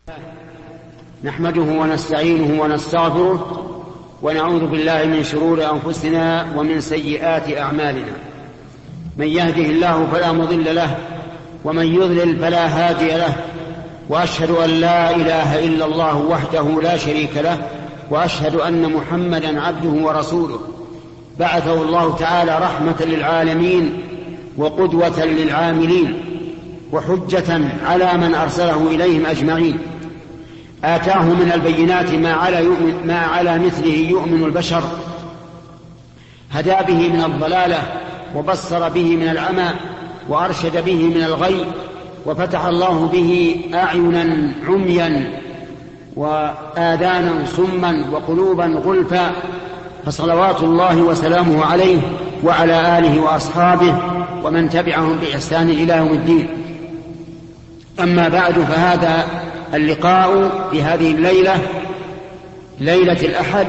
نحمده ونستعينه ونستغفره ونعوذ بالله من شرور أنفسنا ومن سيئات أعمالنا. من يهده الله فلا مضل له ومن يضلل فلا هادي له، وأشهد أن لا إله إلا الله وحده لا شريك له، وأشهد أن محمدا عبده ورسوله بعثه الله تعالى رحمة للعالمين وقدوة للعاملين وحجة على من أرسله إليهم أجمعين. آتاه من البينات ما على مثله يؤمن البشر، هدى به من الضلالة وبصر به من العمى وأرشد به من الغي، وفتح الله به أعينا عميا وآذانا صما وقلوبا غلفا، فصلوات الله وسلامه عليه وعلى آله وأصحابه ومن تبعهم بإحسان إلى يوم الدين. أما بعد، فهذا اللقاء في هذه الليلة، ليلة الأحد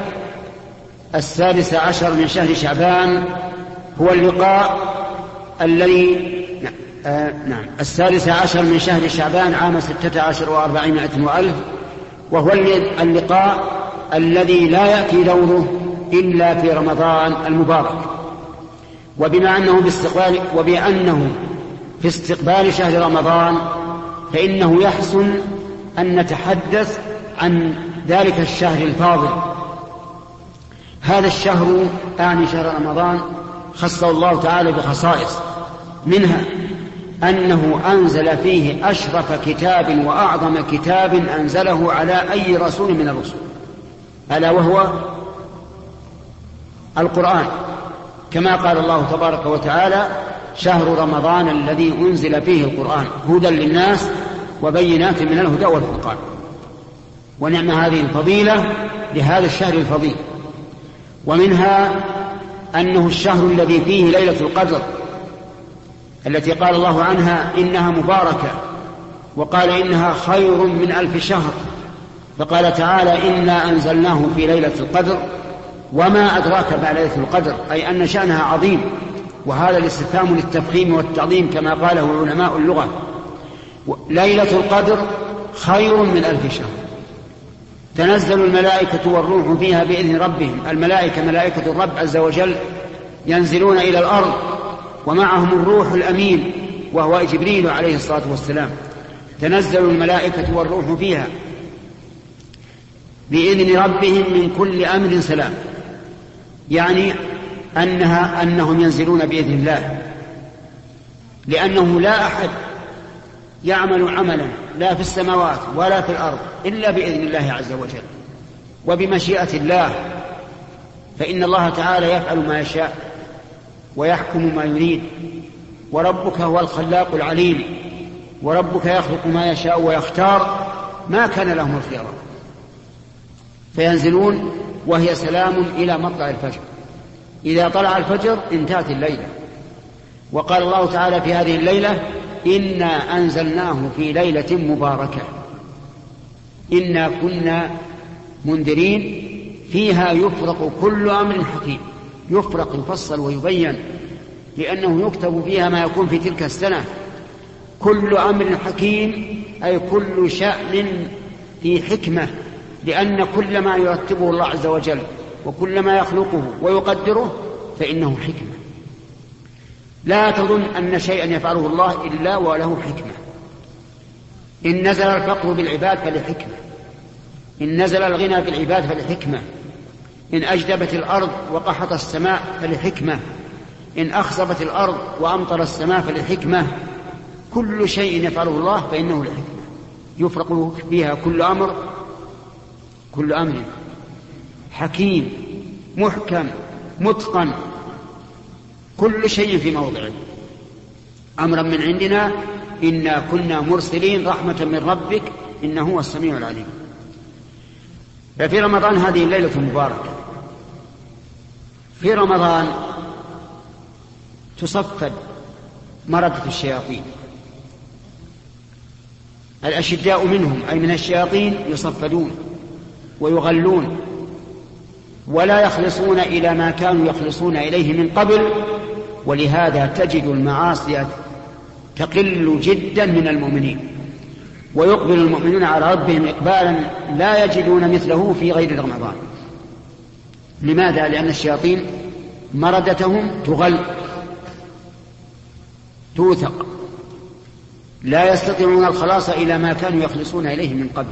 16 من شهر شعبان، هو اللقاء الذي 16 من شهر شعبان عام 16 و400 وألف، وهو اللقاء الذي لا يأتي دوره إلا في رمضان المبارك. وبأنه في استقبال شهر رمضان، فإنه يحسن أن نتحدث عن ذلك الشهر الفاضل. هذا الشهر أعني شهر رمضان خصه الله تعالى بخصائص، منها أنه أنزل فيه أشرف كتاب وأعظم كتاب أنزله على أي رسول من الرسل، ألا وهو القرآن، كما قال الله تبارك وتعالى: شهر رمضان الذي أنزل فيه القرآن هدى للناس وبينات من الهدى والفرقان. ونعم هذه الفضيلة لهذا الشهر الفضيل. ومنها أنه الشهر الذي فيه ليلة القدر، التي قال الله عنها إنها مباركة، وقال إنها خير من 1000 شهر، فقال تعالى: إنا أنزلناه في ليلة القدر وما أدراك ما ليلة القدر، أي أن شأنها عظيم. وهذا الاستفهام للتفخيم والتعظيم كما قاله علماء اللغة. ليلة القدر خير من 1000 شهر، تنزل الملائكة والروح فيها بإذن ربهم. الملائكة ملائكة الرب عز وجل ينزلون إلى الأرض، ومعهم الروح الأمين وهو جبريل عليه الصلاة والسلام. تنزل الملائكة والروح فيها بإذن ربهم من كل أمر سلام، يعني أنهم ينزلون بإذن الله، لأنه لا أحد يعمل عملا لا في السماوات ولا في الأرض إلا بإذن الله عز وجل وبمشيئة الله، فإن الله تعالى يفعل ما يشاء ويحكم ما يريد. وربك هو الخلاق العليم، وربك يخلق ما يشاء ويختار، ما كان لهم الخيار. فينزلون وهي سلام إلى مطلع الفجر، إذا طلع الفجر انتهت الليلة. وقال الله تعالى في هذه الليلة: إنا أنزلناه في ليلة مباركة إنا كنا منذرين فيها يفرق كل أمر حكيم. يفرق، يفصل ويبين، لأنه يكتب فيها ما يكون في تلك السنة. كل أمر حكيم أي كل شأن في حكمة، لأن كل ما يرتبه الله عز وجل وكل ما يخلقه ويقدره فإنه حكمة. لا تظن أن شيئا يفعله الله إلا وله حكمة. إن نزل الفقر بالعباد فلحكمة، إن نزل الغنى بالعباد فلحكمة، إن أجدبت الأرض وقحط السماء فلحكمة، إن أخصبت الأرض وأمطر السماء فلحكمة. كل شيء يفعله الله فإنه لحكمة، يفرق فيها كل أمر حكيم محكم متقن، كل شيء في موضعه. أمرا من عندنا إنا كنا مرسلين رحمة من ربك إنه هو السميع العليم. ففي رمضان هذه الليلة المباركة، في رمضان تصفد مردة الشياطين، الأشداء منهم أي من الشياطين يصفدون ويغلون ولا يخلصون إلى ما كانوا يخلصون إليه من قبل، ولهذا تجد المعاصي تقل جدا من المؤمنين. ويقبل المؤمنون على ربهم إقبالا لا يجدون مثله في غير رمضان. لماذا؟ لأن الشياطين مردتهم تغل توثق، لا يستطيعون الخلاص إلى ما كانوا يخلصون إليه من قبل.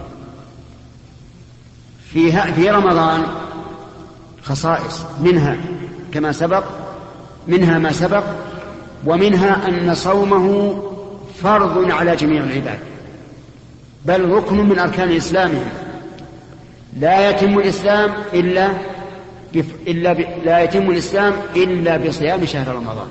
في رمضان خصائص، منها كما سبق، منها ما سبق، ومنها أن صومه فرض على جميع العباد، بل ركن من أركان الإسلام. لا يتم الإسلام إلا بصيام شهر رمضان.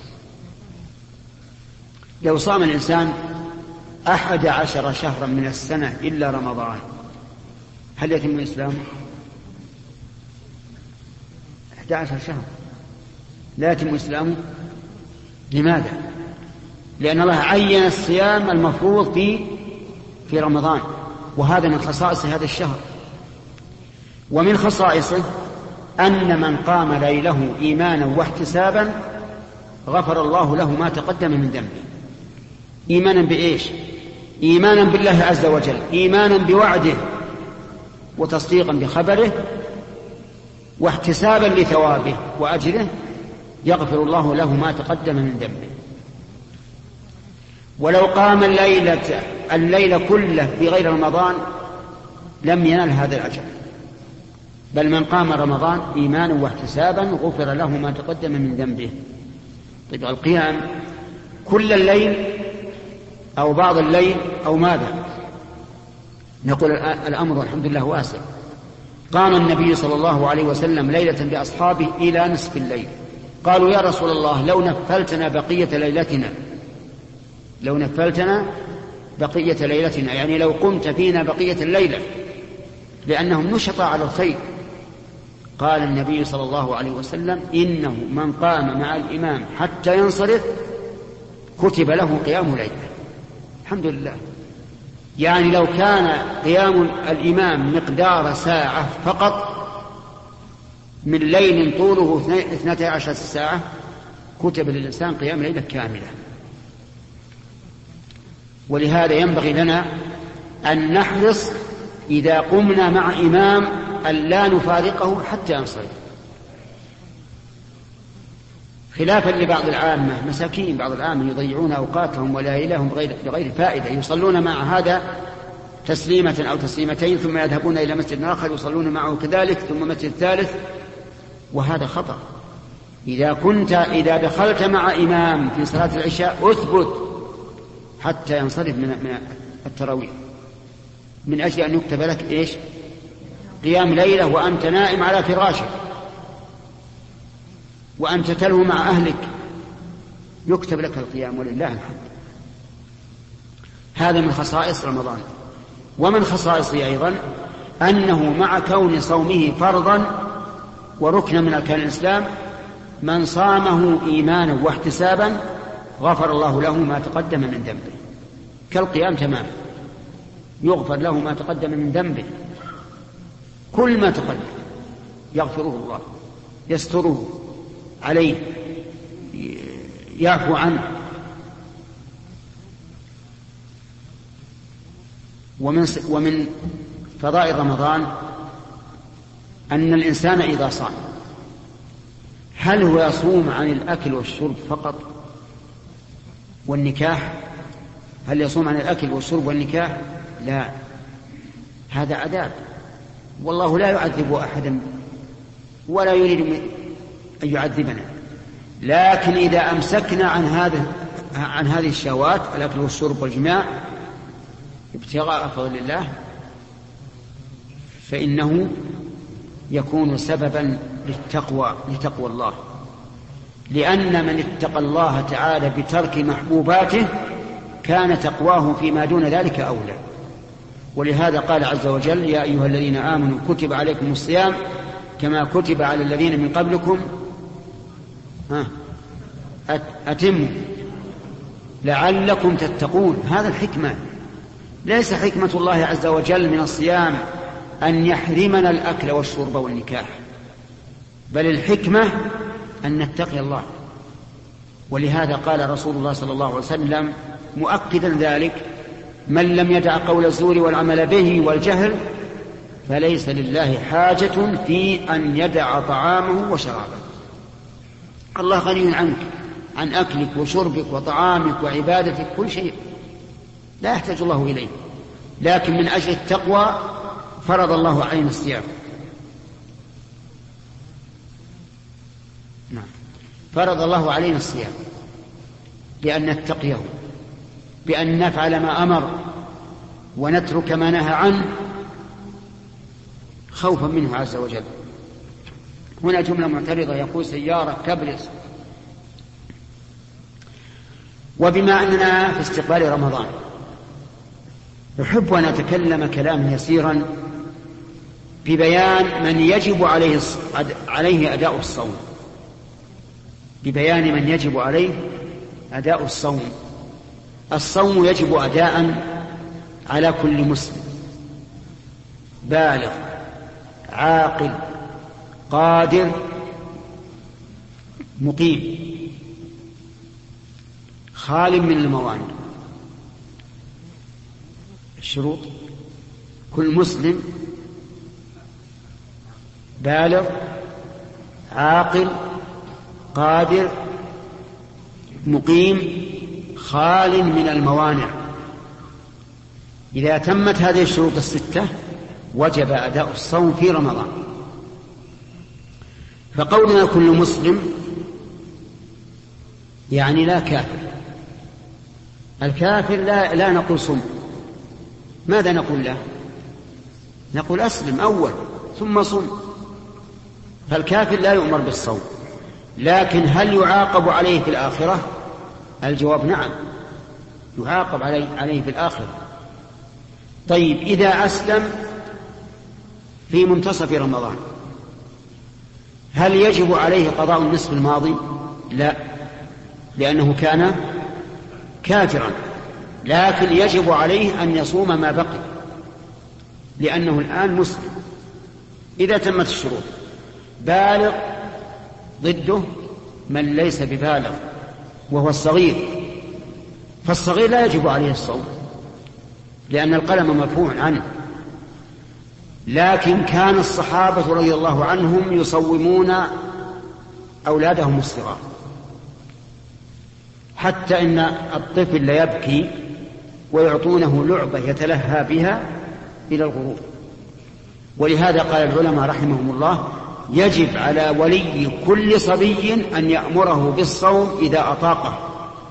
لو صام الإنسان 11 شهرا من السنة إلا رمضان، هل يتم الإسلام؟ 11 شهر لا يتم الإسلام. لماذا؟ لأن الله عين الصيام المفروض في رمضان، وهذا من خصائص هذا الشهر. ومن خصائصه أن من قام ليله إيمانا واحتسابا غفر الله له ما تقدم من ذنبه. إيمانا بإيش؟ إيمانا بالله عز وجل، إيمانا بوعده وتصديقا بخبره، واحتسابا لثوابه وأجره، يغفر الله له ما تقدم من ذنبه. ولو قام الليل كله في غير رمضان لم ينال هذا الأجر، بل من قام رمضان إيمانا واحتسابا غفر له ما تقدم من ذنبه. طيب القيام كل الليل أو بعض الليل أو ماذا؟ نقول الأمر الحمد لله واسع. قام النبي صلى الله عليه وسلم ليلة بأصحابه إلى نصف الليل. قالوا يا رسول الله لو نفلتنا بقية ليلتنا، يعني لو قمت فينا بقية الليلة، لأنهم نشطا على الخير. قال النبي صلى الله عليه وسلم إنه من قام مع الإمام حتى ينصرف كتب له قيام ليلة. الحمد لله. يعني لو كان قيام الإمام مقدار ساعة فقط من ليل طوله 12 ساعة كتب للإنسان قيام ليلة كاملة. ولهذا ينبغي لنا أن نحرص إذا قمنا مع إمام أن لا نفارقه حتى ينصرف، خلافا لبعض العامة. مساكين بعض العامة يضيعون أوقاتهم وليالهم بغير فائدة، يصلون مع هذا تسليمة أو تسليمتين ثم يذهبون إلى مسجد آخر يصلون معه كذلك ثم مسجد ثالث، وهذا خطأ. إذا دخلت مع إمام في صلاة العشاء أثبت حتى ينصرف من التراويح، من أجل أن يكتب لك إيش؟ قيام ليلة وأنت نائم على فراشك وأنت تلهو مع أهلك، يكتب لك القيام ولله الحمد. هذا من خصائص رمضان. ومن خصائصه أيضا أنه مع كون صومه فرضا وركنا من أركان الإسلام من صامه إيمانا واحتسابا غفر الله له ما تقدم من ذنبه، كالقيام تماما، يغفر له ما تقدم من ذنبه، كل ما تقدم يغفره الله، يستره عليه، يعفو عنه. ومن فضائل رمضان أن الإنسان إذا صام هل هو يصوم عن الأكل والشرب فقط والنكاح؟ هل يصوم عن الأكل والشرب والنكاح؟ لا، هذا عذاب، والله لا يعذب أحدا ولا يريد أن يعذبنا. لكن إذا أمسكنا عن هذه الشهوات الأكل والشرب والجماع ابتغاء فضل الله فإنه يكون سببا لتقوى الله، لأن من اتقى الله تعالى بترك محبوباته كان تقواه فيما دون ذلك أولى. ولهذا قال عز وجل يا أيها الذين آمنوا كتب عليكم الصيام كما كتب على الذين من قبلكم أتموا لعلكم تتقون. هذا الحكمة، ليس حكمة الله عز وجل من الصيام أن يحرمنا الأكل والشرب والنكاح، بل الحكمة أن نتقي الله. ولهذا قال رسول الله صلى الله عليه وسلم مؤكدا ذلك من لم يدع قول الزور والعمل به والجهل فليس لله حاجة في أن يدع طعامه وشرابه. الله غني عنك، عن أكلك وشربك وطعامك وعبادتك، كل شيء لا يحتاج الله إليه، لكن من أجل التقوى فرض الله علينا الصيام. نعم، فرض الله علينا الصيام لأن نتقيه، بأن نفعل ما أمر ونترك ما نهى عنه خوفا منه عز وجل. هنا جملة معترضة، يقول سيارة كبرس. وبما أننا في استقبال رمضان أحب أن أتكلم كلاما يسيرا في بيان من يجب عليه أداء الصوم، ببيان من يجب عليه أداء الصوم. الصوم يجب أداء على كل مسلم بالغ عاقل قادر مقيم خال من الموانع. الشروط: كل مسلم بالغ عاقل قادر مقيم خال من الموانع. إذا تمت هذه الشروط الستة وجب أداء الصوم في رمضان. فقولنا كل مسلم يعني لا كافر. الكافر لا نقول صم. ماذا نقول له؟ نقول أسلم أول ثم صم. فالكافر لا يؤمر بالصوم، لكن هل يعاقب عليه في الآخرة؟ الجواب نعم، يعاقب عليه في الآخرة. طيب، إذا أسلم في منتصف رمضان هل يجب عليه قضاء النصف الماضي؟ لا، لأنه كان كافرا، لكن يجب عليه أن يصوم ما بقي لأنه الآن مسلم. إذا تمت الشروط. بالغ ضده من ليس ببالغ وهو الصغير، فالصغير لا يجب عليه الصوم لأن القلم مرفوع عنه. لكن كان الصحابة رضي الله عنهم يصومون أولادهم الصغار، حتى إن الطفل ليبكي ويعطونه لعبة يتلهى بها إلى الغروب. ولهذا قال العلماء رحمهم الله: يجب على ولي كل صبي أن يأمره بالصوم إذا أطاقه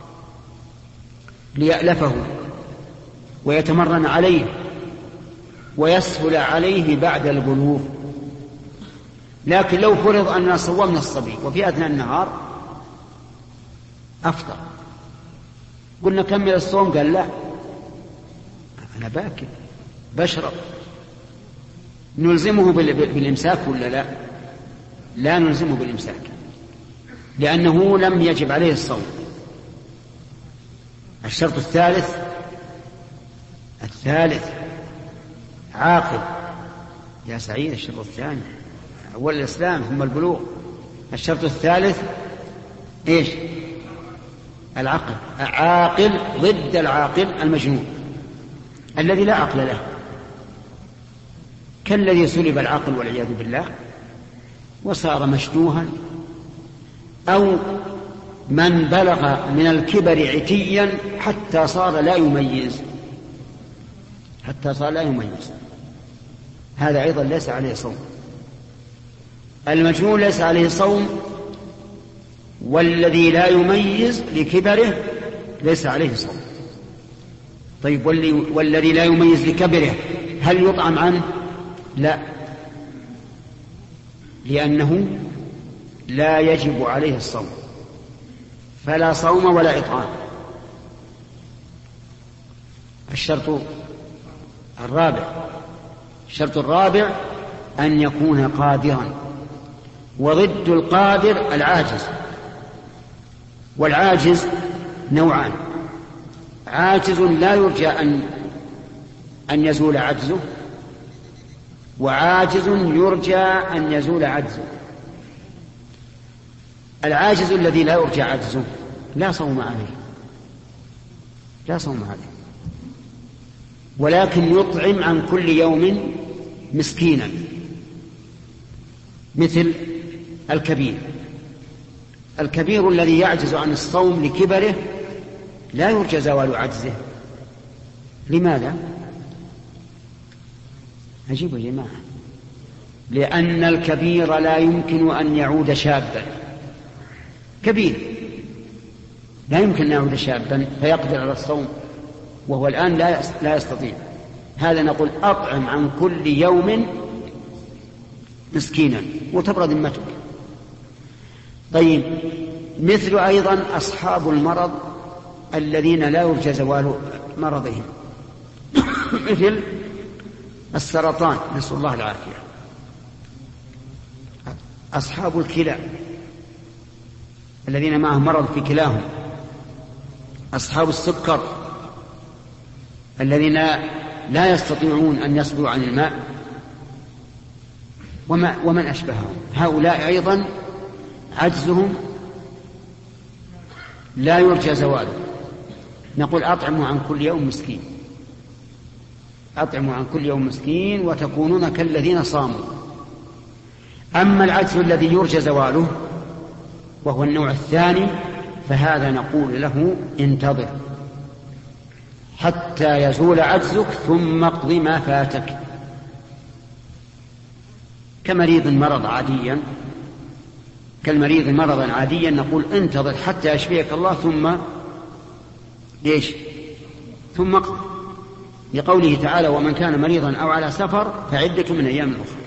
ليألفه ويتمرن عليه ويسهل عليه بعد البلوغ. لكن لو فرض أننا صومنا الصبي وفي أثناء النهار أفطر، قلنا كمل الصوم، قال لا أنا باكر بشرب، نلزمه بالإمساك ولا لا؟ لا نلزمه بالإمساك لأنه لم يجب عليه الصوم. الشرط الثالث عاقل. يا سعيد، الشرط الثاني أول الإسلام ثم البلوغ. الشرط الثالث إيش؟ العقل. عاقل ضد العاقل المجنون الذي لا عقل له، كالذي سلب العقل والعياذ بالله وصار مشدوها، أو من بلغ من الكبر عتيا حتى صار لا يميز، هذا أيضا ليس عليه صوم. المجنون ليس عليه صوم، والذي لا يميز لكبره ليس عليه صوم. طيب، والذي لا يميز لكبره هل يطعم عنه؟ لا، لأنه لا يجب عليه الصوم، فلا صوم ولا إطعام. الشرط الرابع أن يكون قادرا، وضد القادر العاجز. والعاجز نوعان: عاجز لا يرجى أن يزول عجزه، وعاجز يرجى أن يزول عجزه. العاجز الذي لا يرجى عجزه لا صوم عليه، ولكن يطعم عن كل يوم مسكينا، مثل الكبير الذي يعجز عن الصوم لكبره لا يرجى زوال عجزه. لماذا؟ عجيب يا جماعة. لأن الكبير لا يمكن أن يعود شابا، كبير لا يمكن أن يعود شابا فيقدر على الصوم وهو الآن لا يستطيع. هذا نقول أطعم عن كل يوم مسكينا وتبرد ذمتك. طيب، مثل أيضا أصحاب المرض الذين لا يرجى زوال مرضهم مثل السرطان، نسأل الله العافية، أصحاب الكلى الذين معهم مرض في كلاهم، أصحاب السكر الذين لا يستطيعون أن يصبروا عن الماء، ومن أشبههم. هؤلاء أيضا عجزهم لا يرجى زواله. نقول أطعموا عن كل يوم مسكين، أطعموا عن كل يوم مسكين وتكونون كالذين صاموا. أما العجز الذي يرجى زواله وهو النوع الثاني فهذا نقول له انتظر حتى يزول عجزك ثم اقض ما فاتك. كالمريض مرضا عاديا نقول انتظر حتى يشفيك الله ثم اقض، لقوله تعالى ومن كان مريضا أو على سفر فعدة من أيام أخرى.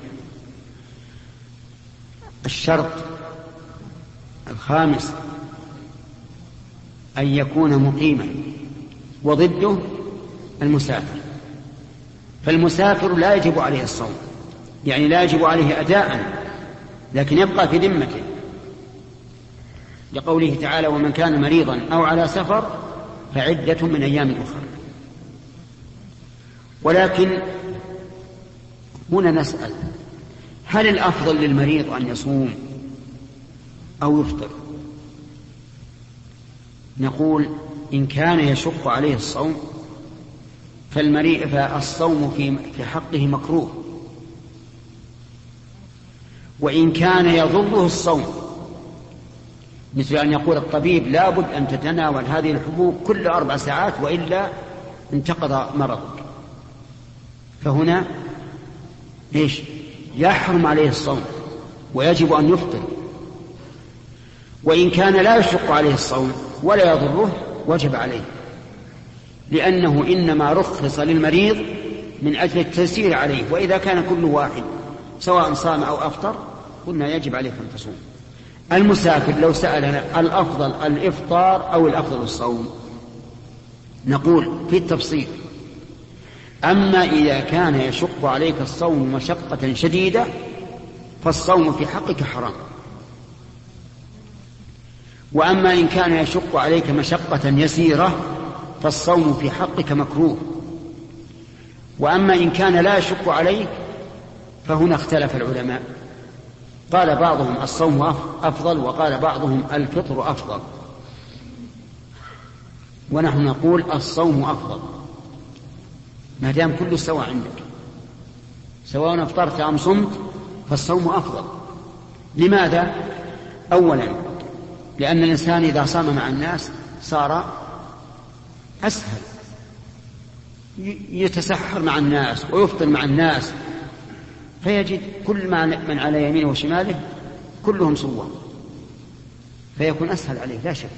الشرط الخامس أن يكون مقيما، وضده المسافر. فالمسافر لا يجب عليه الصوم، يعني لا يجب عليه أداء، لكن يبقى في ذمته، لقوله تعالى ومن كان مريضا أو على سفر فعدة من أيام أخرى. ولكن هنا نسأل: هل الأفضل للمريض أن يصوم أو يفطر؟ نقول إن كان يشق عليه الصوم فالصوم في حقه مكروه، وإن كان يضره الصوم مثل أن يقول الطبيب لابد أن تتناول هذه الحبوب كل 4 ساعات وإلا انتقض مرضك، فهنا يحرم عليه الصوم ويجب أن يفطر. وإن كان لا يشق عليه الصوم ولا يضره وجب عليه، لأنه إنما رخص للمريض من أجل التيسير عليه، وإذا كان كل واحد سواء صام أو أفطر قلنا يجب عليك أن تصوم. المسافر لو سألنا الأفضل الإفطار أو الأفضل الصوم نقول في التفصيل: أما إذا كان يشق عليك الصوم مشقة شديدة فالصوم في حقك حرام، وأما إن كان يشق عليك مشقة يسيرة فالصوم في حقك مكروه، وأما إن كان لا يشق عليك فهنا اختلف العلماء، قال بعضهم الصوم أفضل وقال بعضهم الفطر أفضل، ونحن نقول الصوم أفضل ما دام كله سواء عندك، سواء افطرت أم صمت فالصوم أفضل. لماذا؟ أولا لأن الإنسان إذا صام مع الناس صار أسهل، يتسحر مع الناس ويفطر مع الناس، فيجد كل من على يمينه وشماله كلهم صوام، فيكون أسهل عليه لا شك.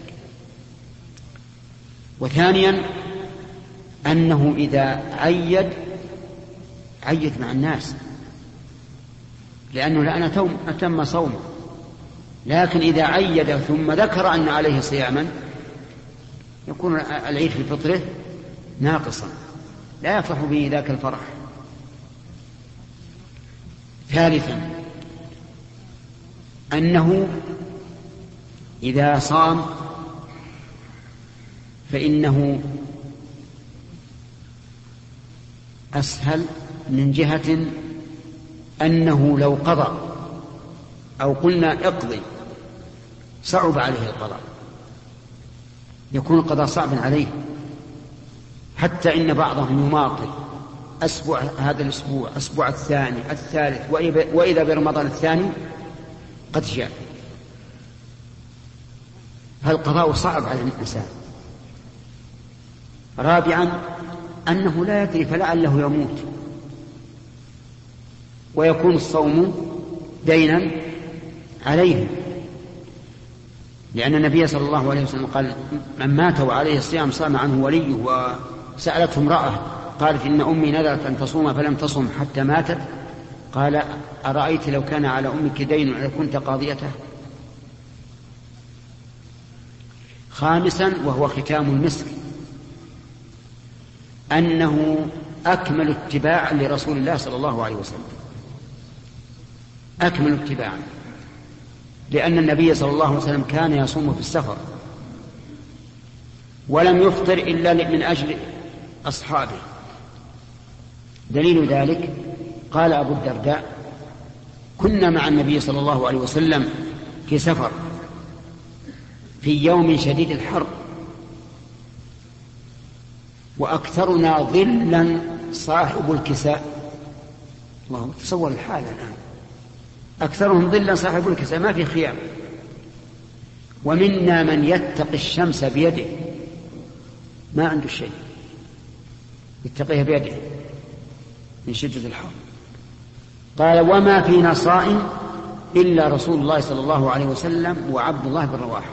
وثانيا أنه إذا عيد مع الناس، لأنه الآن أتم صومه، لكن إذا عيد ثم ذكر أن عليه صياما يكون العيد في فطره ناقصا لا يفرح به ذاك الفرح. ثالثا أنه إذا صام فإنه أسهل من جهة أنه لو قضى أو قلنا اقضي صعب عليه القضاء، يكون القضاء صعبا عليه، حتى إن بعضهم يماطل أسبوع هذا الأسبوع، أسبوع الثاني الثالث، وإذا برمضان الثاني قد جاء. فالقضاء صعب على الإنسان. رابعا أنه لا يدري فلعله يموت ويكون الصوم دينا عليه، لأن النبي صلى الله عليه وسلم قال: من مات وعليه الصيام صام عنه وليه. وسألته امرأة قالت: إن أمي نذرت أن تصوم فلم تصم حتى ماتت. قال: أرأيت لو كان على أمك دين لكنت قاضيته. خامسا وهو ختام المسك، أنه أكمل اتباع لرسول الله صلى الله عليه وسلم، أكمل اتباعا، لأن النبي صلى الله عليه وسلم كان يصوم في السفر ولم يفطر إلا من أجل أصحابه. دليل ذلك قال أبو الدرداء: كنا مع النبي صلى الله عليه وسلم في سفر في يوم شديد الحر، وأكثرنا ظلا صاحب الكساء. الله، تصور الحالة الآن، أكثرهم ظلا صاحب الكساء، ما في خيام. ومنا من يتقي الشمس بيده، ما عنده شيء يتقيها بيده من شدة الحر. قال: وما فينا صائم إلا رسول الله صلى الله عليه وسلم وعبد الله بن رواحة.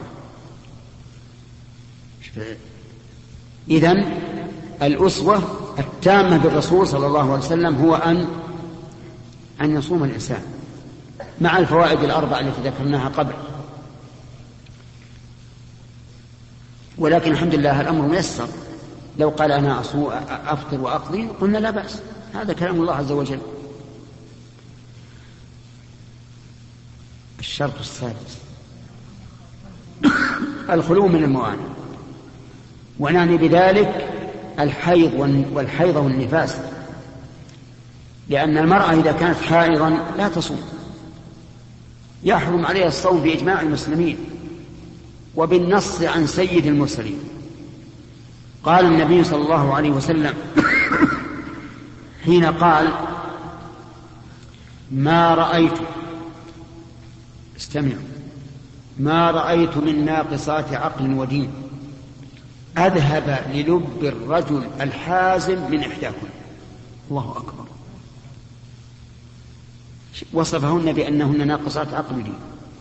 إذن الأسوة التامة بالرسول صلى الله عليه وسلم هو أن يصوم الإنسان مع الفوائد الأربع التي ذكرناها قبل. ولكن الحمد لله الأمر ميسر. لو قال: أنا أفطر وأقضي، قلنا لا بأس، هذا كلام الله عز وجل. الشرط السادس الخلو من الموانع، ونعني بذلك الحيض والحيض والنفاس، لأن المرأة إذا كانت حائضا لا تصوم، يحرم عليها الصوم بإجماع المسلمين وبالنص عن سيد المرسلين. قال النبي صلى الله عليه وسلم حين قال: ما رأيت، استمعوا، ما رأيت من ناقصات عقل ودين أذهب للب الرجل الحازم من إحداكم. الله أكبر. وصفهن بأنهن ناقصات عقل ودين،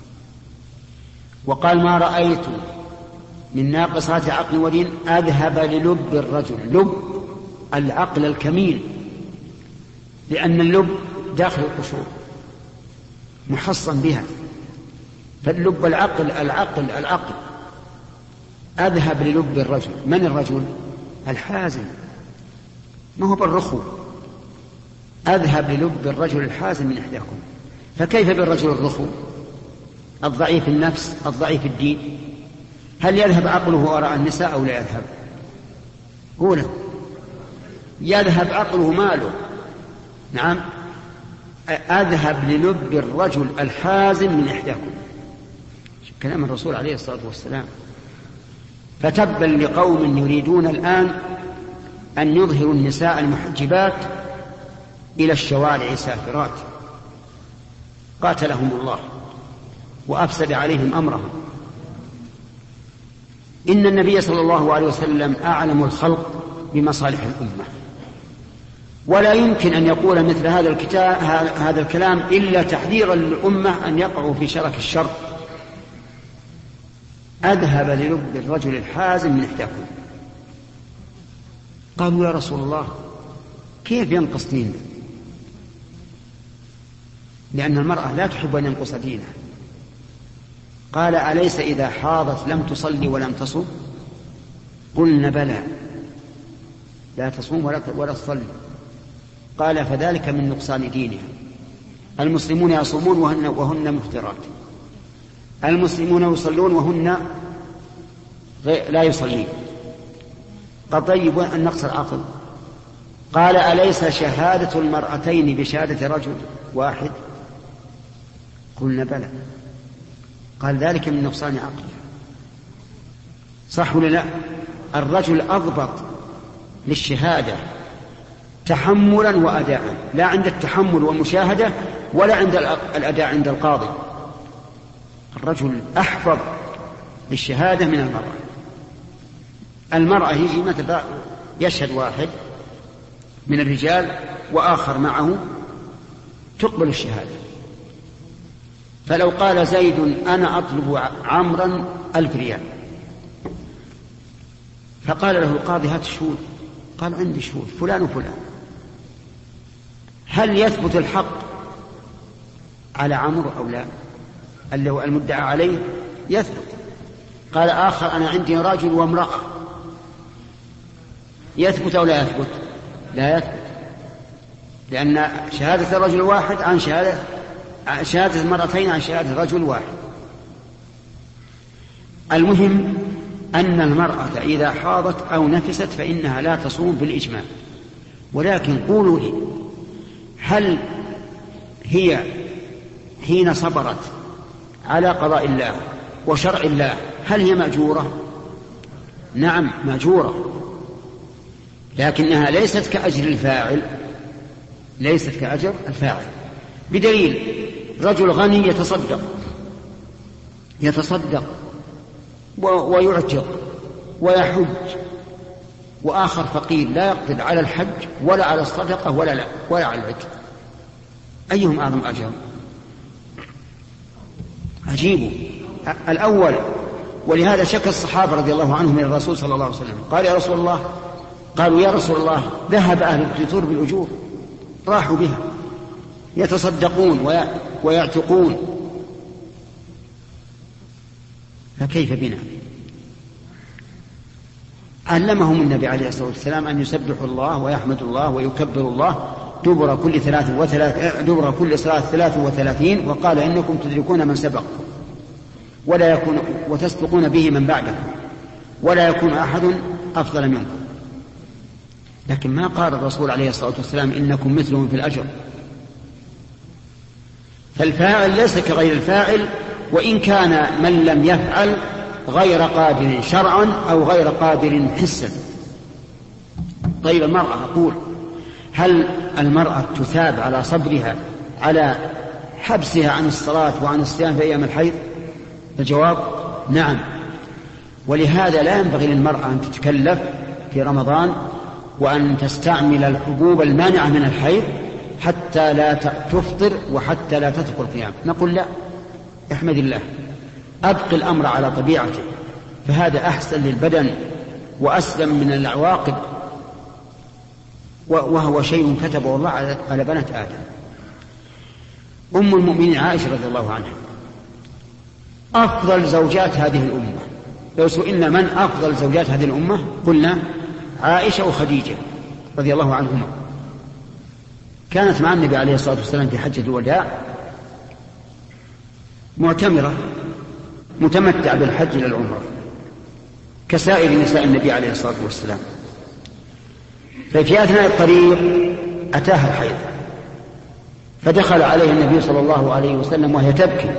وقال: ما رأيت من ناقصات عقل ودين أذهب للب الرجل، لب العقل الكمين، لأن اللب داخل القشور محصن بها، فاللب العقل أذهب للب الرجل. من الرجل؟ الحازم، ما هو بالرخو. أذهب للب الرجل الحازم من إحداكم. فكيف بالرجل الرخو الضعيف النفس الضعيف الدين؟ هل يذهب عقله وراء النساء أو لا يذهب؟ قوله يذهب عقله، ماله. نعم، أذهب للب الرجل الحازم من إحداكم، كلام الرسول عليه الصلاة والسلام. فتبا لقوم يريدون الآن أن يظهروا النساء المحجبات إلى الشوارع سافرات، قاتلهم الله وأفسد عليهم أمرهم. إن النبي صلى الله عليه وسلم أعلم الخلق بمصالح الأمة، ولا يمكن أن يقول مثل هذا الكلام إلا تحذيرا للأمة أن يقعوا في شرك الشر. أذهب للب الرجل الحازم من إحداكم. قالوا: يا رسول الله، كيف ينقص دينه؟ لأن المرأة لا تحب أن ينقص دينها. قال: أليس إذا حاضت لم تصلي ولم تصم؟ قلنا: بلى، لا تصوم ولا تصلي. قال: فذلك من نقصان دينها. المسلمون يصومون وهن مفطرات، المسلمون يصلون وهن لا يصلين. قال: طيب، النقص العقل. قال: أليس شهادة المرأتين بشهادة رجل واحد؟ قلنا: بلى. قال: ذلك من نقصان عقلها. صح ولا لا؟ الرجل أضبط للشهادة، تحملا وأداء، لا عند التحمل والمشاهدة ولا عند الأداء عند القاضي. الرجل أحفظ للشهادة من المرأة. المرأة يجي مثلا يشهد واحد من الرجال وآخر معه تقبل الشهادة، فلو قال زيد أنا أطلب عمرا 1000 ريال، فقال له القاضي هات الشهود، قال عندي شهود فلان وفلان، هل يثبت الحق على عمرو أو لا؟ اللي هو المدعى عليه يثبت. قال آخر أنا عندي رجل وامرأة، يثبت أو لا يثبت؟ لا يثبت، لأن شهادة الرجل واحد عن شهادة المرأتين عن شهادة رجل واحد. المهم أن المرأة إذا حاضت أو نفست فإنها لا تصوم بالإجماع. ولكن قولوا لي، هل هي حين صبرت على قضاء الله وشرع الله هل هي مأجورة؟ نعم مأجورة، لكنها ليست كأجر الفاعل، ليست كأجر الفاعل. بدليل رجل غني يتصدق ويعتق ويحج، وآخر فقير لا يقدر على الحج ولا على الصدقة ولا على العتق، أيهم أعظم أجر؟ عجيب الأول. ولهذا شكى الصحابة رضي الله عنهم من الرسول صلى الله عليه وسلم، قال يا رسول الله، قالوا يا رسول الله ذهب أهل الدثور بالأجور، راحوا بها يتصدقون ويعتقون، فكيف بنا؟ علمهم النبي عليه الصلاة والسلام أن يسبحوا الله ويحمدوا الله ويكبروا الله دبر كل صلاة 33، وقال إنكم تدركون من سبق وتسبقون به من بعدكم ولا يكون أحد أفضل منكم. لكن ما قال الرسول عليه الصلاة والسلام إنكم مثلهم في الأجر. فالفاعل ليس كغير الفاعل، وإن كان من لم يفعل غير قادر شرعا أو غير قادر حسا. طيب المرأة، أقول هل المرأة تثاب على صبرها على حبسها عن الصلاة وعن الصيام في أيام الحيض؟ الجواب نعم. ولهذا لا ينبغي للمرأة أن تتكلف في رمضان وأن تستعمل الحبوب المانعة من الحيض حتى لا تفطر وحتى لا تترك القيام. نقول لا، احمد الله، أبقي الأمر على طبيعته، فهذا أحسن للبدن وأسلم من العواقب، وهو شيء كتبه الله على بنات آدم. أم المؤمنين عائشة رضي الله عنها أفضل زوجات هذه الأمة. لو سئلنا من أفضل زوجات هذه الأمة قلنا عائشة وخديجة رضي الله عنهما. كانت مع النبي عليه الصلاة والسلام في حجة الوداع معتمرة متمتع بالحج إلى العمرة كسائر نساء النبي عليه الصلاة والسلام. ففي أثناء الطريق أتاها الحيض، فدخل عليه النبي صلى الله عليه وسلم وهي تبكي،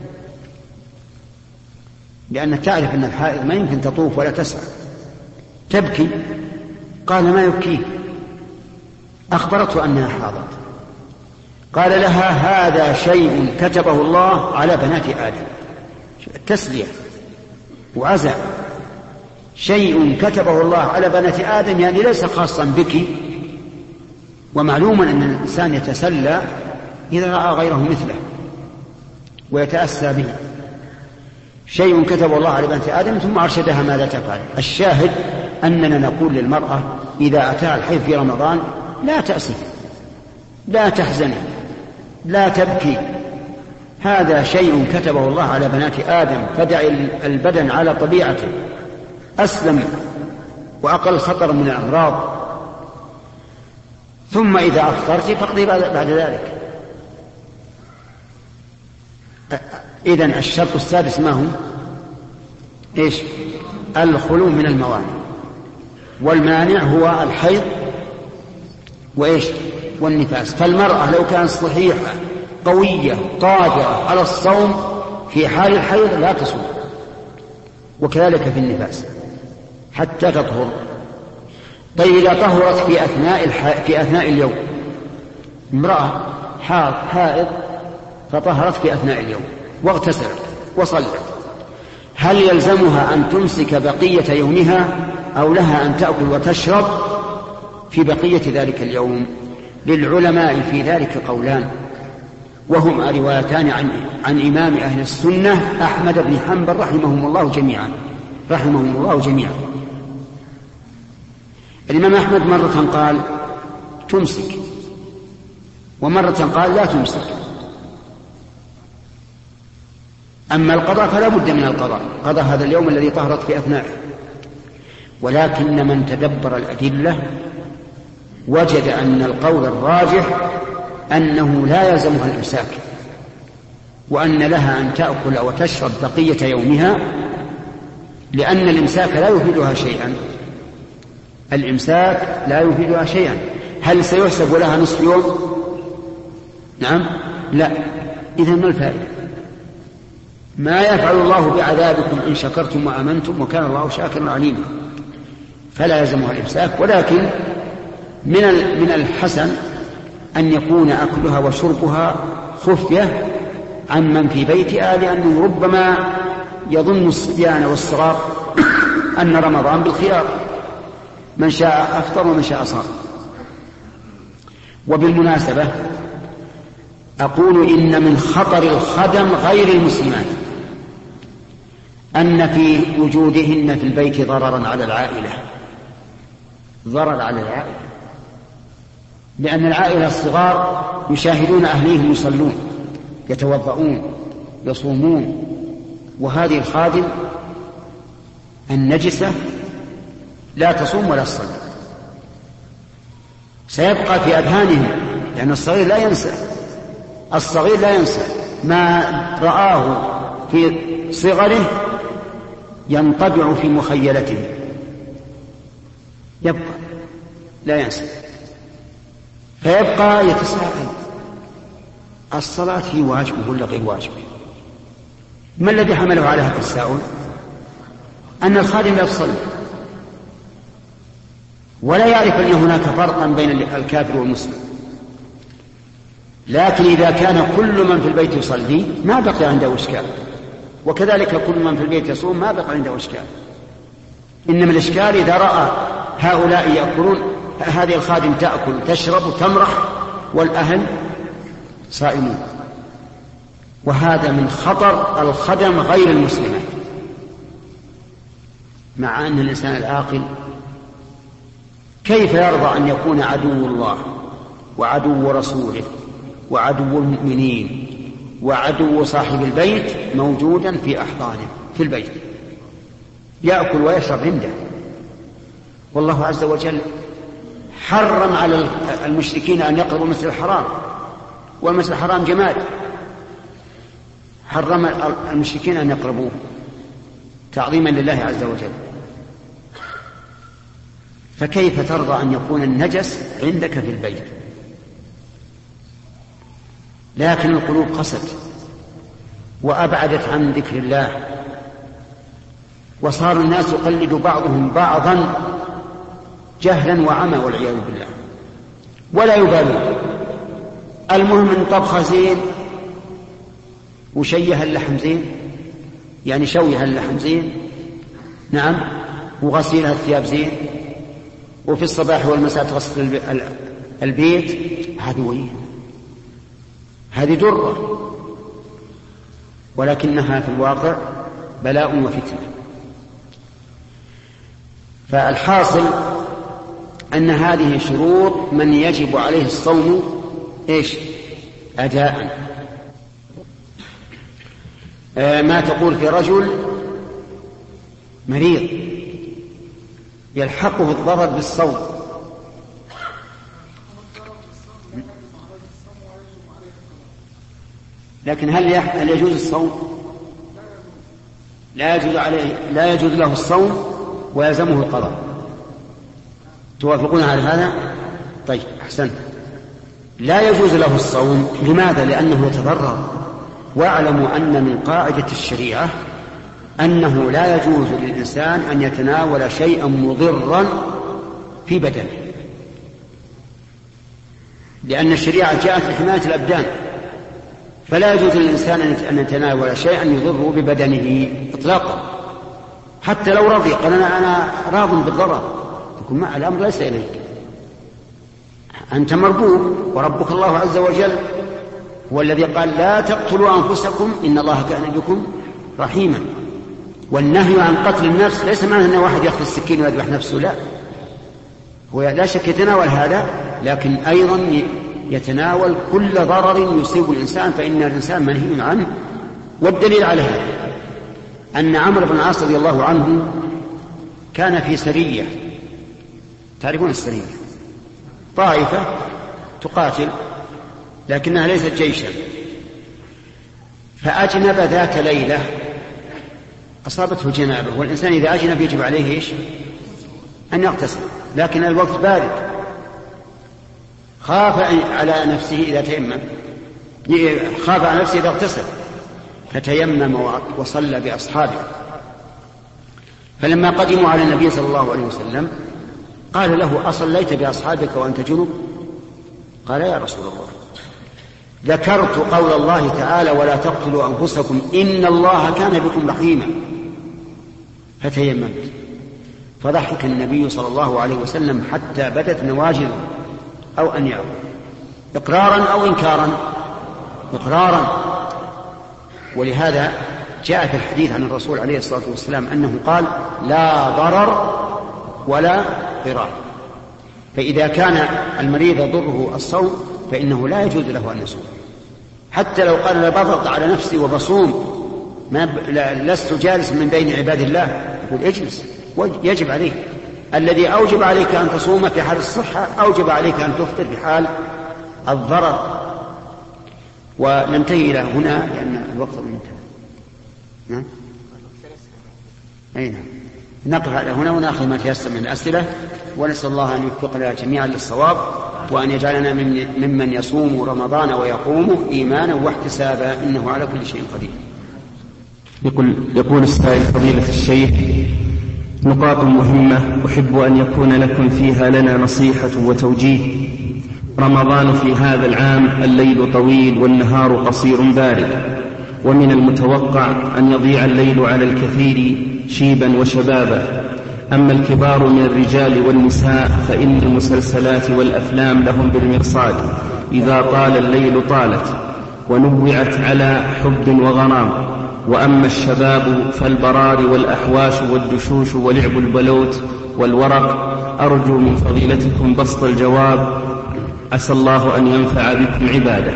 لأنها تعرف أن الحائض ما يمكن تطوف ولا تسعى، تبكي. قال ما يبكيك؟ أخبرته أنها حاضت. قال لها هذا شيء كتبه الله على بنات آدم. تسلية وعزاء، شيء كتبه الله على بنات آدم، يعني ليس خاصا بك. ومعلوم أن الإنسان يتسلى إذا رأى غيره مثله ويتأسى به. شيء كتبه الله على بنات آدم، ثم أرشدها ماذا تفعل. الشاهد أننا نقول للمرأة إذا أتاها الحيض في رمضان لا تأسفي، لا تحزني، لا تبكي، هذا شيء كتبه الله على بنات آدم، فدعي البدن على طبيعته، أسلم وأقل خطر من الأمراض. ثم إذا أفطرت فاقضي بعد ذلك. إذن الشرط السادس ما هو؟ إيش؟ الخلو من الموانع، والمانع هو الحيض وإيش؟ والنفاس. فالمرأة لو كانت صحيحة قوية قادرة على الصوم في حال الحيض لا تصوم، وكذلك في النفاس حتى تطهر. طيب إذا طهرت في أثناء اليوم، امرأة حائض فطهرت في أثناء اليوم واغتسلت وصلت، هل يلزمها أن تمسك بقية يومها أو لها أن تأكل وتشرب في بقية ذلك اليوم؟ للعلماء في ذلك قولان، وهما روايتان عن إمام أهل السنة أحمد بن حنبل رحمهم الله جميعا. الإمام أحمد مرة قال تمسك، ومرة قال لا تمسك. أما القضاء فلا بد من القضاء، قضاء هذا اليوم الذي طهرت في أثنائه. ولكن من تدبر الأدلة وجد أن القول الراجح أنه لا يلزمها الإمساك، وأن لها أن تأكل وتشرب بقية يومها، لأن الإمساك لا يفيدها شيئا. هل سيحسب لها نصف يوم؟ نعم، لا. إذن ما الفائدة؟ ما يفعل الله بعذابكم إن شكرتم وآمنتم وكان الله شاكرا عليما. فلا يلزمها الإمساك، ولكن من الحسن أن يكون أكلها وشربها خفية عن من في بيتها، لأنه ربما يظن الصبيان والصغار أن رمضان بالخيار، من شاء أفطر ومن شاء صام. وبالمناسبة أقول إن من خطر الخدم غير المسلمات أن في وجودهن في البيت ضررا على العائلة، لأن العائلة الصغار يشاهدون أهليهم يصلون يتوضؤون يصومون، وهذه الخادم النجسة لا تصوم ولا تصلي، سيبقى في أذهانهم، لأن الصغير لا ينسى ما رآه في صغره، ينطبع في مخيلته، يبقى لا ينسى، فيبقى يتساءل الصلاة هي واجب ولا غير واجب؟ ما الذي حمله على هذا التساؤل؟ أن الخادم لا يصلي ولا يعرف أن هناك فرقا بين الكافر والمسلم، لكن إذا كان كل من في البيت يصلي ما بقي عنده إشكال، وكذلك كل من في البيت يصوم ما بقي عنده إشكال. إنما الإشكال إذا رأى هؤلاء يأكلون، هذه الخادم تأكل تشرب وتمرح والأهل صائمون، وهذا من خطر الخدم غير المسلمات. مع أن الإنسان العاقل كيف يرضى أن يكون عدو الله وعدو رسوله وعدو المؤمنين وعدو صاحب البيت موجودا في أحضانه في البيت يأكل ويشرب عنده؟ والله عز وجل حرم على المشركين أن يقربوا المسجد الحرام، والمسجد الحرام جماد، حرم المشركين أن يقربوه تعظيما لله عز وجل. فكيف ترضى أن يكون النجس عندك في البيت؟ لكن القلوب قست وأبعدت عن ذكر الله، وصار الناس يقلد بعضهم بعضا جهلا وعمى والعياذ بالله، ولا يبالون. المهم ان طبخ زين وشيه اللحم زين، يعني شويه اللحم زين، نعم، وغسيلها الثياب زين، وفي الصباح والمساء تغسل البيت، هذه وين؟ هذه درة، ولكنها في الواقع بلاء وفتنة. فالحاصل أن هذه شروط من يجب عليه الصوم أداء. ما تقول في رجل مريض يلحقه الضرر بالصوم، لكن هل يجوز الصوم؟ لا يجوز له الصوم ويلزمه القضاء. توافقون على هذا؟ طيب أحسنت. لا يجوز له الصوم، لماذا؟ لأنه يتضرر. واعلموا أن من قاعدة الشريعة أنه لا يجوز للإنسان أن يتناول شيئا مضرا في بدنه، لأن الشريعة جاءت لحماية الأبدان، فلا يجوز للإنسان أن يتناول شيئا يضره ببدنه إطلاقا، حتى لو رضي قال أنا راض بالضرر، تكون مع الأمر ليس إليك، أنت مربوب، وربك الله عز وجل هو الذي قال لا تقتلوا أنفسكم إن الله كان بكم رحيما. والنهي عن قتل النفس ليس معنى أن واحد يأخذ السكين ويذبح نفسه، لا، هو لا شك يتناول هذا، لكن أيضا يتناول كل ضرر يصيب الإنسان، فإن الإنسان منهي عنه. والدليل على هذا أن عمرو بن العاص رضي الله عنه كان في سرية، تعرفون السرية، طائفة تقاتل لكنها ليست جيشا، فأجنب ذات ليلة، أصابته جنابه، والإنسان إذا أجنب يجب عليه إيش؟ أن يغتسل، لكن الوقت بارد، خاف على نفسه إذا تيمم، خاف على نفسه إذا اغتسل، فتيمم وصلى بأصحابه. فلما قدموا على النبي صلى الله عليه وسلم قال له أصليت بأصحابك وأنت جنب؟ قال يا رسول الله ذكرت قول الله تعالى ولا تقتلوا أنفسكم إن الله كان بكم رحيما، فتيممت. فضحك النبي صلى الله عليه وسلم حتى بدت نواجذه أو أنيابه، إقرارا أو إنكارا؟ إقرارا. ولهذا جاء في الحديث عن الرسول عليه الصلاة والسلام أنه قال لا ضرر ولا ضرار. فإذا كان المريض يضره الصوم فإنه لا يجوز له أن يصوم، حتى لو قال بضغط على نفسي وبصوم لست جالس من بين عباد الله، يقول اجلس، يجب عليك. الذي أوجب عليك أن تصوم في حال الصحة أوجب عليك أن تفطر في حال الضرر. وننتهي إلى هنا لأن الوقت منتهى. نعم، أي نعم، نقف على هنا ونأخذ ما تيسر من الأسئلة، ونسأل الله أن يوفقنا جميعا للصواب، وأن يجعلنا ممن يصوم رمضان ويقوم إيمانا واحتسابا، إنه على كل شيء قدير. يقول السائل فضيلة الشيخ: نقاط مهمة أحب أن يكون لكم فيها لنا نصيحة وتوجيه. رمضان في هذا العام الليل طويل والنهار قصير بارد، ومن المتوقع أن يضيع الليل على الكثير شيبا وشبابا. أما الكبار من الرجال والنساء فإن المسلسلات والأفلام لهم بالمرصاد، إذا طال الليل طالت ونوعت على حب وغرام. وأما الشباب فالبرار والأحواش والدشوش ولعب البلوت والورق. أرجو من فضيلتكم بسط الجواب، عسى الله أن ينفع بكم عباده.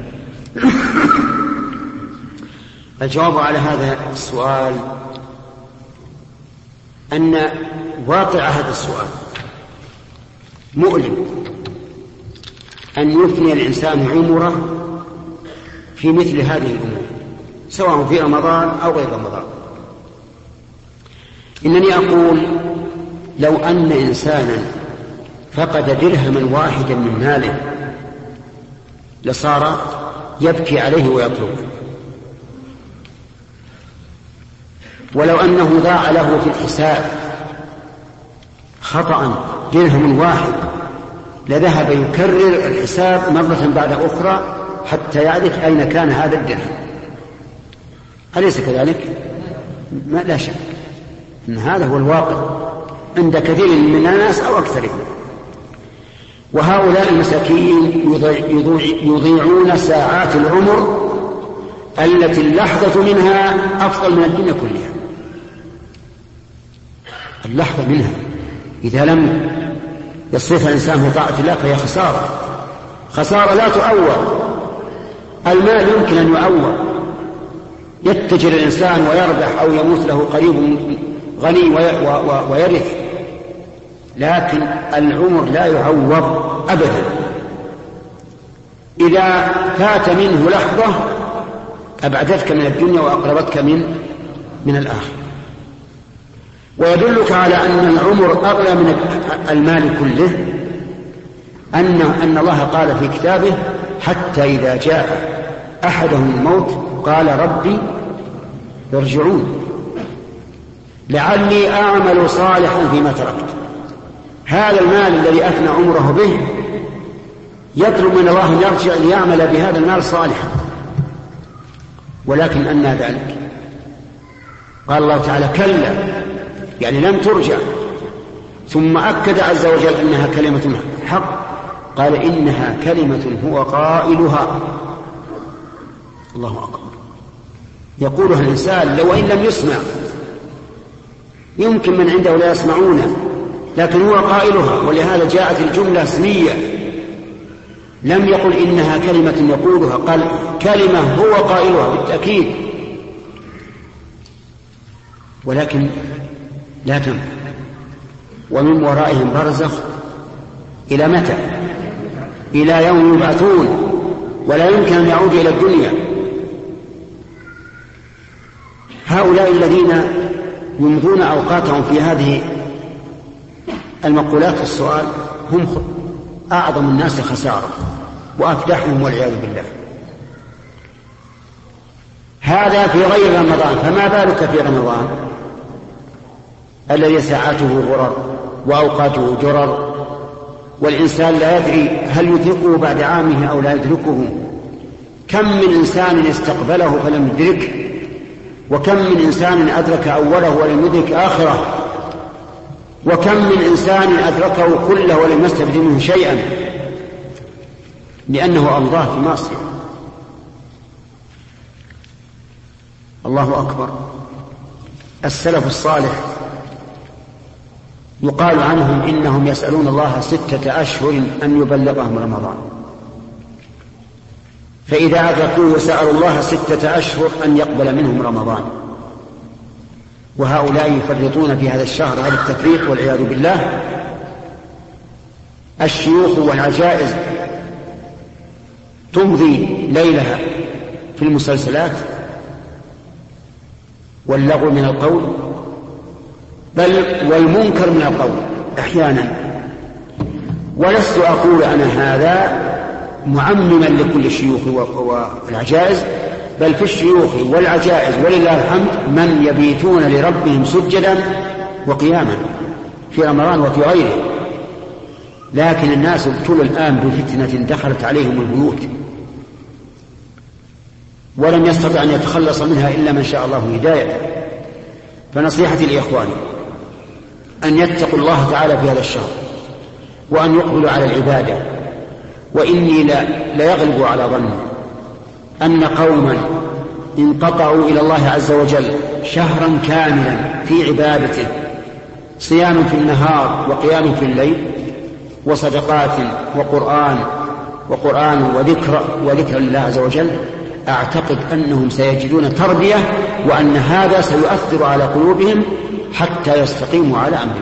الجواب على هذا السؤال أن واقع هذا السؤال مؤلم، أن يفني الإنسان عمره في مثل هذه الأمور، سواء في رمضان أو غير رمضان. إنني أقول لو أن إنسانا فقد درهما واحدا من ماله لصار يبكي عليه ويطلبه، ولو أنه ضاع له في الحساب خطأ درهم واحد لذهب يكرر الحساب مرة بعد أخرى حتى يعرف أين كان هذا الدرهم. أليس كذلك؟ لا شك أن هذا هو الواقع عند كثير من الناس أو أكثرهم. وهؤلاء المساكين يضيعون ساعات العمر التي اللحظة منها أفضل من الدنيا كلها. اللحظة منها إذا لم يصرفها الإنسان في طاعة الله فهي خسارة، خسارة لا تعوض. المال يمكن أن يعوض، يتجر الإنسان ويربح أو يموت له قريب غني ويرث، لكن العمر لا يعوض أبدا. إذا فات منه لحظة أبعدتك من الدنيا وأقربتك من الآخرة. ويدلك على أن العمر أغلى من المال كله أن الله قال في كتابه حتى إذا جاء أحدهم الموت قال ربي ارجعون لعلي أعمل صالحا فيما تركت. هذا المال الذي أفنى عمره به يطلب من الله أن يرجع ليعمل بهذا المال صالحا، ولكن أنى ذلك؟ قال الله تعالى كلا، يعني لم ترجع. ثم أكد عز وجل أنها كلمة حق، قال إنها كلمة هو قائلها. الله أكبر. يقولها الإنسان لو إن لم يسمع، يمكن من عنده لا يسمعونه، لكن هو قائلها، ولهذا جاءت الجملة اسمية، لم يقل إنها كلمة يقولها، قال كلمة هو قائلها بالتأكيد، ولكن لا تنفع. ومن ورائهم برزخ إلى متى؟ إلى يوم يبعثون، ولا يمكن أن يعود إلى الدنيا. هؤلاء الذين يمضون أوقاتهم في هذه المقولات السؤال هم أعظم الناس خسارة وأفدحهم والعياذ بالله. هذا في غير رمضان، فما بالك في رمضان الذي ساعاته غرر وأوقاته جرر، والإنسان لا يدري هل يدركه بعد عامه أو لا يدركه. كم من إنسان استقبله فلم يدركه، وكم من إنسان أدرك أوله ولم يدرك آخره، وكم من إنسان أدركه كله ولم يستفد منه شيئا لأنه أمضاه في معصية. الله أكبر. السلف الصالح يقال عنهم إنهم يسألون الله 6 أشهر أن يبلغهم رمضان، فإذا أدركوه سألوا الله 6 أشهر أن يقبل منهم رمضان. وهؤلاء يفرطون في هذا الشهر هذا التفريط والعياذ بالله. الشيوخ والعجائز تمضي ليلها في المسلسلات واللغو من القول، بل والمنكر من القول أحيانا. ولست أقول أنا هذا معمما لكل الشيوخ والعجائز، بل في الشيوخ والعجائز ولله الحمد من يبيتون لربهم سجدا وقياما في رمضان وفي غيره. لكن الناس ابتلوا الآن بفتنة دخلت عليهم البيوت ولم يستطع أن يتخلص منها إلا من شاء الله هدايته. فنصيحتي لإخواني أن يتقوا الله تعالى في هذا الشهر، وأن يقبلوا على العبادة. وإني لا يغلب على ظني أن قوما انقطعوا إلى الله عز وجل شهرا كاملا في عبادته، صيام في النهار وقيام في الليل وصدقات وقرآن وذكر الله عز وجل، أعتقد أنهم سيجدون تربية، وأن هذا سيؤثر على قلوبهم حتى يستقيموا على أمر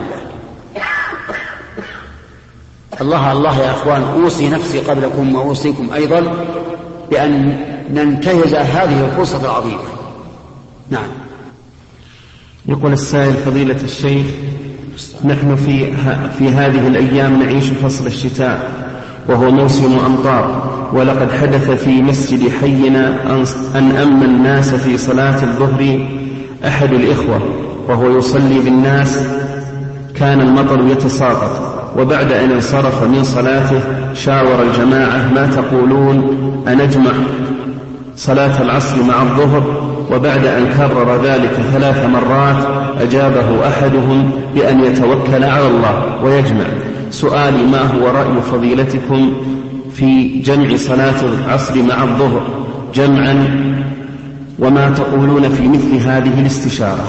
الله. الله يا أخوان، أوصي نفسي قبلكم وأوصيكم أيضا بأن ننتهز هذه الفرصة العظيمة. نعم. يقول السائل فضيلة الشيخ، نحن في هذه الأيام نعيش فصل الشتاء وهو موسم أمطار، ولقد حدث في مسجد حينا أن أمن الناس في صلاة الظهر أحد الإخوة وهو يصلي بالناس، كان المطر يتساقط، وبعد أن انصرف من صلاته شاور الجماعة ما تقولون أنجمع صلاة العصر مع الظهر؟ وبعد أن كرر ذلك 3 مرات أجابه أحدهم بأن يتوكل على الله ويجمع. سؤالي ما هو رأي فضيلتكم في جمع صلاة العصر مع الظهر جمعا، وما تقولون في مثل هذه الاستشارة؟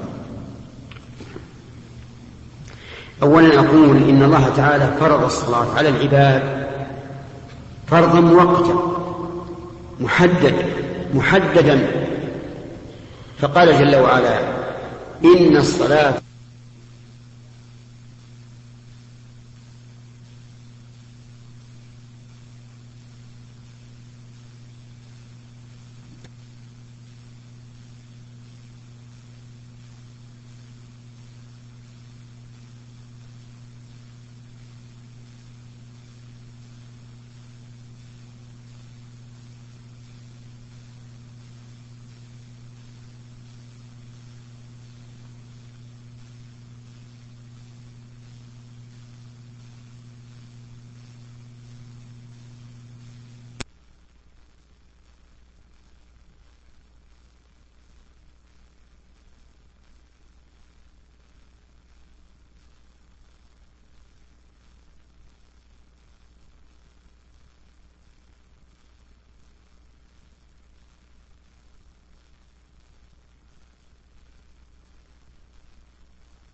أولا أقول إن الله تعالى فرض الصلاة على العباد فرضا مؤقتا محددا، فقال جل وعلا إن الصلاة